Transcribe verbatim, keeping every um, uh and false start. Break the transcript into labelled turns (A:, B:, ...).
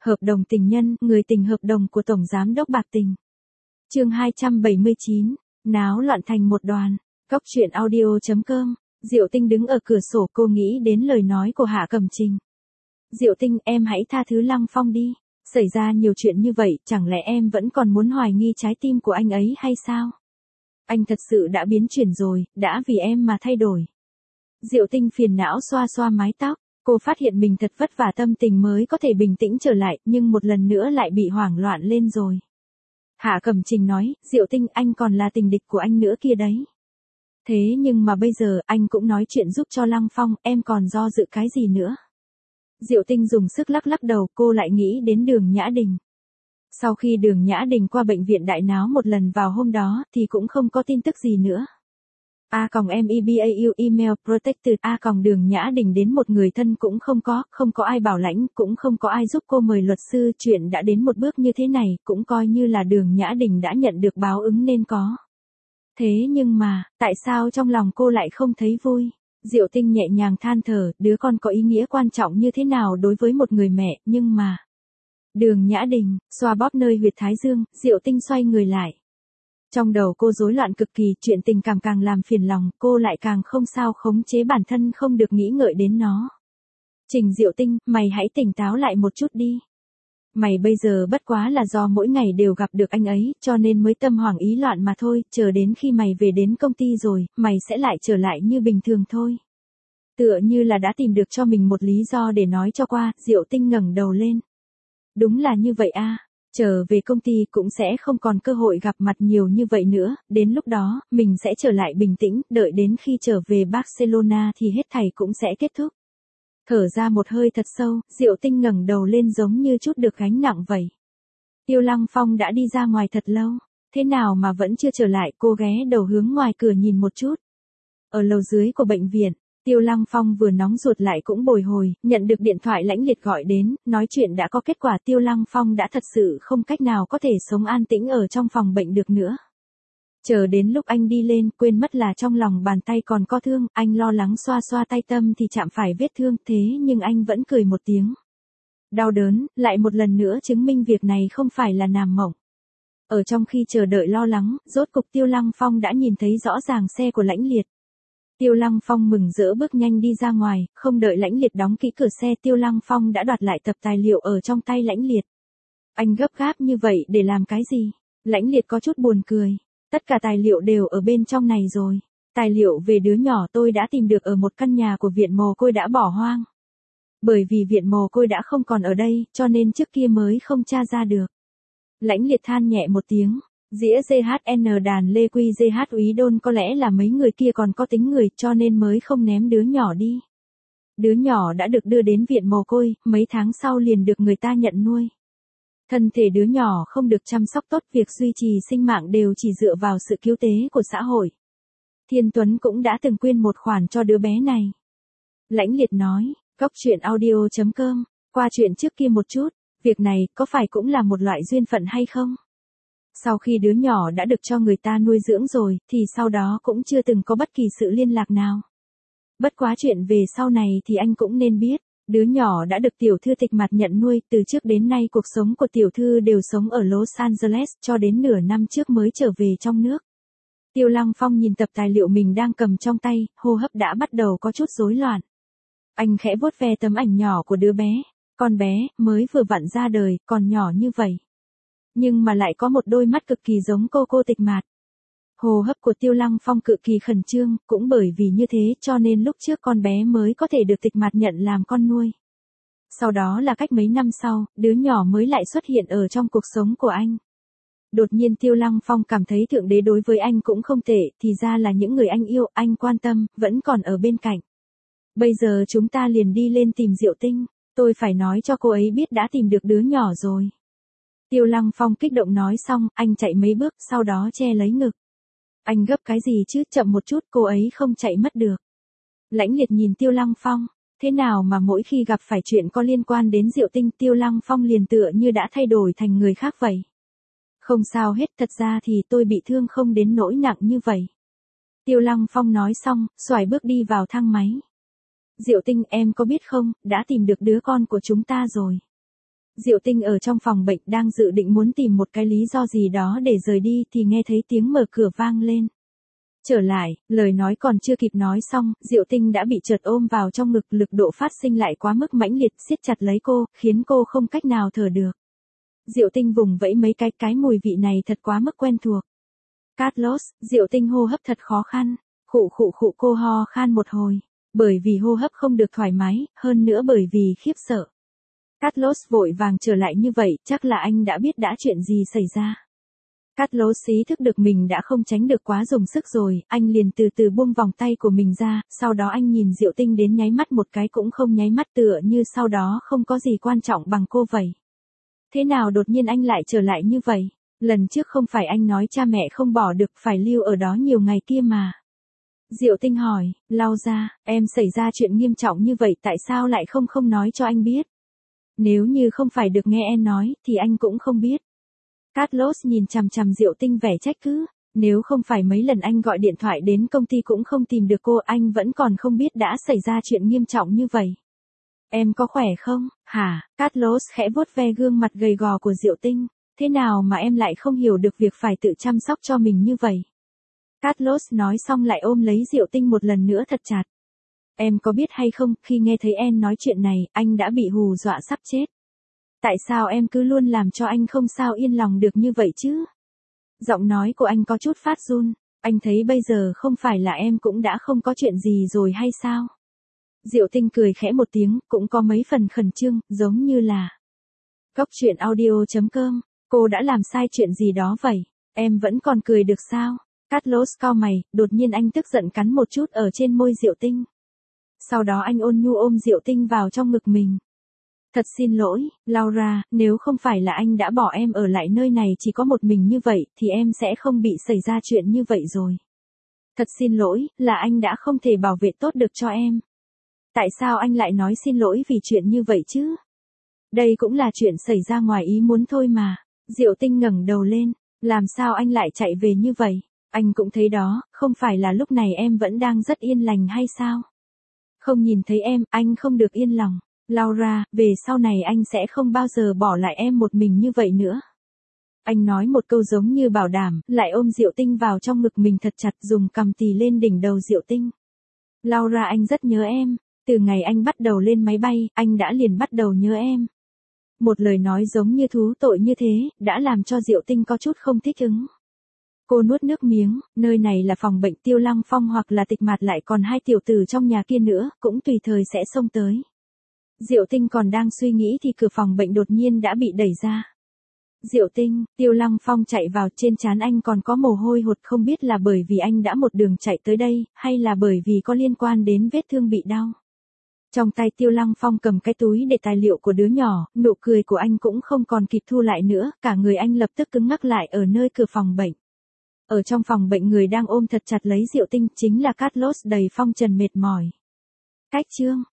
A: Hợp đồng tình nhân, người tình hợp đồng của Tổng Giám đốc Bạc Tình. Chương hai trăm bảy mươi chín, náo loạn thành một đoàn. Cóc truyện audio chấm com. Diệu Tinh đứng ở cửa sổ, cô nghĩ đến lời nói của Hạ Cẩm Trình. Diệu Tinh, em hãy tha thứ Lăng Phong đi. Xảy ra nhiều chuyện như vậy, chẳng lẽ em vẫn còn muốn hoài nghi trái tim của anh ấy hay sao? Anh thật sự đã biến chuyển rồi, đã vì em mà thay đổi. Diệu Tinh phiền não xoa xoa mái tóc. Cô phát hiện mình thật vất vả tâm tình mới có thể bình tĩnh trở lại, nhưng một lần nữa lại bị hoảng loạn lên rồi. Hạ Cẩm Trình nói, Diệu Tinh, anh còn là tình địch của anh nữa kia đấy. Thế nhưng mà bây giờ, anh cũng nói chuyện giúp cho Lăng Phong, em còn do dự cái gì nữa? Diệu Tinh dùng sức lắc lắc đầu, cô lại nghĩ đến Đường Nhã Đình. Sau khi Đường Nhã Đình qua bệnh viện đại náo một lần vào hôm đó, thì cũng không có tin tức gì nữa. A còng em e b a u email protected A còng Đường Nhã Đình đến một người thân cũng không có, không có ai bảo lãnh, cũng không có ai giúp cô mời luật sư, chuyện đã đến một bước như thế này, cũng coi như là Đường Nhã Đình đã nhận được báo ứng nên có. Thế nhưng mà, tại sao trong lòng cô lại không thấy vui? Diệu Tinh nhẹ nhàng than thở, đứa con có ý nghĩa quan trọng như thế nào đối với một người mẹ, nhưng mà... Đường Nhã Đình, xoa bóp nơi huyệt thái dương, Diệu Tinh xoay người lại. Trong đầu cô rối loạn cực kỳ, chuyện tình cảm càng làm phiền lòng, cô lại càng không sao khống chế bản thân không được nghĩ ngợi đến nó. Trình Diệu Tinh, mày hãy tỉnh táo lại một chút đi. Mày bây giờ bất quá là do mỗi ngày đều gặp được anh ấy, cho nên mới tâm hoảng ý loạn mà thôi, chờ đến khi mày về đến công ty rồi, mày sẽ lại trở lại như bình thường thôi. Tựa như là đã tìm được cho mình một lý do để nói cho qua, Diệu Tinh ngẩng đầu lên. Đúng là như vậy a. Trở về công ty cũng sẽ không còn cơ hội gặp mặt nhiều như vậy nữa, đến lúc đó, mình sẽ trở lại bình tĩnh, đợi đến khi trở về Barcelona thì hết thảy cũng sẽ kết thúc. Thở ra một hơi thật sâu, Diệu Tinh ngẩng đầu lên giống như chút được gánh nặng vậy. Tiêu Lăng Phong đã đi ra ngoài thật lâu, thế nào mà vẫn chưa trở lại, cô ghé đầu hướng ngoài cửa nhìn một chút. Ở lầu dưới của bệnh viện, Tiêu Lăng Phong vừa nóng ruột lại cũng bồi hồi, nhận được điện thoại Lãnh Liệt gọi đến, nói chuyện đã có kết quả, Tiêu Lăng Phong đã thật sự không cách nào có thể sống an tĩnh ở trong phòng bệnh được nữa. Chờ đến lúc anh đi lên, quên mất là trong lòng bàn tay còn có thương, anh lo lắng xoa xoa tay tâm thì chạm phải vết thương, thế nhưng anh vẫn cười một tiếng. Đau đớn, lại một lần nữa chứng minh việc này không phải là nằm mộng. Ở trong khi chờ đợi lo lắng, rốt cục Tiêu Lăng Phong đã nhìn thấy rõ ràng xe của Lãnh Liệt. Tiêu Lăng Phong mừng rỡ bước nhanh đi ra ngoài, không đợi Lãnh Liệt đóng kỹ cửa xe, Tiêu Lăng Phong đã đoạt lại tập tài liệu ở trong tay Lãnh Liệt. Anh gấp gáp như vậy để làm cái gì? Lãnh Liệt có chút buồn cười. Tất cả tài liệu đều ở bên trong này rồi. Tài liệu về đứa nhỏ tôi đã tìm được ở một căn nhà của viện mồ côi đã bỏ hoang. Bởi vì viện mồ côi đã không còn ở đây, cho nên trước kia mới không tra ra được. Lãnh Liệt than nhẹ một tiếng. Dĩa giê hát en đàn Lê Quy giê hát Úy Đôn có lẽ là mấy người kia còn có tính người cho nên mới không ném đứa nhỏ đi. Đứa nhỏ đã được đưa đến viện mồ côi, mấy tháng sau liền được người ta nhận nuôi. Thân thể đứa nhỏ không được chăm sóc tốt, việc duy trì sinh mạng đều chỉ dựa vào sự cứu tế của xã hội. Thiên Tuấn cũng đã từng quyên một khoản cho đứa bé này. Lãnh Liệt nói, cóc truyện audio chấm com, qua chuyện trước kia một chút, việc này có phải cũng là một loại duyên phận hay không? Sau khi đứa nhỏ đã được cho người ta nuôi dưỡng rồi, thì sau đó cũng chưa từng có bất kỳ sự liên lạc nào. Bất quá chuyện về sau này thì anh cũng nên biết, đứa nhỏ đã được tiểu thư Tịch Mặt nhận nuôi, từ trước đến nay cuộc sống của tiểu thư đều sống ở Los Angeles, cho đến nửa năm trước mới trở về trong nước. Tiêu Lăng Phong nhìn tập tài liệu mình đang cầm trong tay, hô hấp đã bắt đầu có chút rối loạn. Anh khẽ vuốt ve tấm ảnh nhỏ của đứa bé, con bé, mới vừa vặn ra đời, còn nhỏ như vậy. Nhưng mà lại có một đôi mắt cực kỳ giống cô cô Tịch Mạt. Hô hấp của Tiêu Lăng Phong cực kỳ khẩn trương, cũng bởi vì như thế cho nên lúc trước con bé mới có thể được Tịch Mạt nhận làm con nuôi. Sau đó là cách mấy năm sau, đứa nhỏ mới lại xuất hiện ở trong cuộc sống của anh. Đột nhiên Tiêu Lăng Phong cảm thấy Thượng Đế đối với anh cũng không tệ, thì ra là những người anh yêu, anh quan tâm, vẫn còn ở bên cạnh. Bây giờ chúng ta liền đi lên tìm Diệu Tinh, tôi phải nói cho cô ấy biết đã tìm được đứa nhỏ rồi. Tiêu Lăng Phong kích động nói xong, anh chạy mấy bước, sau đó che lấy ngực. Anh gấp cái gì chứ, chậm một chút, cô ấy không chạy mất được. Lãnh Liệt nhìn Tiêu Lăng Phong, thế nào mà mỗi khi gặp phải chuyện có liên quan đến Diệu Tinh, Tiêu Lăng Phong liền tựa như đã thay đổi thành người khác vậy. Không sao hết, thật ra thì tôi bị thương không đến nỗi nặng như vậy. Tiêu Lăng Phong nói xong, xoài bước đi vào thang máy. Diệu Tinh, em có biết không, đã tìm được đứa con của chúng ta rồi. Diệu Tinh ở trong phòng bệnh đang dự định muốn tìm một cái lý do gì đó để rời đi thì nghe thấy tiếng mở cửa vang lên. Trở lại, lời nói còn chưa kịp nói xong, Diệu Tinh đã bị chợt ôm vào trong ngực, lực độ phát sinh lại quá mức mãnh liệt, siết chặt lấy cô, khiến cô không cách nào thở được. Diệu Tinh vùng vẫy mấy cái, cái mùi vị này thật quá mức quen thuộc. Carlos, Diệu Tinh hô hấp thật khó khăn, khụ khụ khụ cô ho khan một hồi, bởi vì hô hấp không được thoải mái, hơn nữa bởi vì khiếp sợ. Carlos vội vàng trở lại như vậy, chắc là anh đã biết đã chuyện gì xảy ra. Carlos ý thức được mình đã không tránh được quá dùng sức rồi, anh liền từ từ buông vòng tay của mình ra, sau đó anh nhìn Diệu Tinh đến nháy mắt một cái cũng không nháy mắt, tựa như sau đó không có gì quan trọng bằng cô vậy. Thế nào đột nhiên anh lại trở lại như vậy? Lần trước không phải anh nói cha mẹ không bỏ được, phải lưu ở đó nhiều ngày kia mà. Diệu Tinh hỏi, lau ra, em xảy ra chuyện nghiêm trọng như vậy tại sao lại không không nói cho anh biết? Nếu như không phải được nghe em nói, thì anh cũng không biết. Carlos nhìn chằm chằm Diệu Tinh vẻ trách cứ, nếu không phải mấy lần anh gọi điện thoại đến công ty cũng không tìm được cô, anh vẫn còn không biết đã xảy ra chuyện nghiêm trọng như vậy. Em có khỏe không, hả? Carlos khẽ vuốt ve gương mặt gầy gò của Diệu Tinh, thế nào mà em lại không hiểu được việc phải tự chăm sóc cho mình như vậy? Carlos nói xong lại ôm lấy Diệu Tinh một lần nữa thật chặt. Em có biết hay không, khi nghe thấy em nói chuyện này, anh đã bị hù dọa sắp chết. Tại sao em cứ luôn làm cho anh không sao yên lòng được như vậy chứ? Giọng nói của anh có chút phát run, anh thấy bây giờ không phải là em cũng đã không có chuyện gì rồi hay sao? Diệu Tinh cười khẽ một tiếng, cũng có mấy phần khẩn trương, giống như là Góc truyện audio chấm com, cô đã làm sai chuyện gì đó vậy? Em vẫn còn cười được sao? Carlos cau mày, đột nhiên anh tức giận cắn một chút ở trên môi Diệu Tinh. Sau đó anh ôn nhu ôm Diệu Tinh vào trong ngực mình. Thật xin lỗi, Laura, nếu không phải là anh đã bỏ em ở lại nơi này chỉ có một mình như vậy, thì em sẽ không bị xảy ra chuyện như vậy rồi. Thật xin lỗi, là anh đã không thể bảo vệ tốt được cho em. Tại sao anh lại nói xin lỗi vì chuyện như vậy chứ? Đây cũng là chuyện xảy ra ngoài ý muốn thôi mà. Diệu Tinh ngẩng đầu lên, làm sao anh lại chạy về như vậy? Anh cũng thấy đó, không phải là lúc này em vẫn đang rất yên lành hay sao? Không nhìn thấy em, anh không được yên lòng. Laura, về sau này anh sẽ không bao giờ bỏ lại em một mình như vậy nữa. Anh nói một câu giống như bảo đảm, lại ôm Diệu Tinh vào trong ngực mình thật chặt, dùng cằm tì lên đỉnh đầu Diệu Tinh. Laura, anh rất nhớ em. Từ ngày anh bắt đầu lên máy bay, anh đã liền bắt đầu nhớ em. Một lời nói giống như thú tội như thế, đã làm cho Diệu Tinh có chút không thích ứng. Cô nuốt nước miếng, nơi này là phòng bệnh, Tiêu Lăng Phong hoặc là Tịch Mạt lại còn hai tiểu tử trong nhà kia nữa, cũng tùy thời sẽ xông tới. Diệu Tinh còn đang suy nghĩ thì cửa phòng bệnh đột nhiên đã bị đẩy ra. Diệu Tinh, Tiêu Lăng Phong chạy vào, trên trán anh còn có mồ hôi hột, không biết là bởi vì anh đã một đường chạy tới đây, hay là bởi vì có liên quan đến vết thương bị đau. Trong tay Tiêu Lăng Phong cầm cái túi để tài liệu của đứa nhỏ, nụ cười của anh cũng không còn kịp thu lại nữa, cả người anh lập tức cứng ngắc lại ở nơi cửa phòng bệnh. Ở trong phòng bệnh người đang ôm thật chặt lấy Diệu Tinh chính là Carlos đầy phong trần mệt mỏi. Cách chương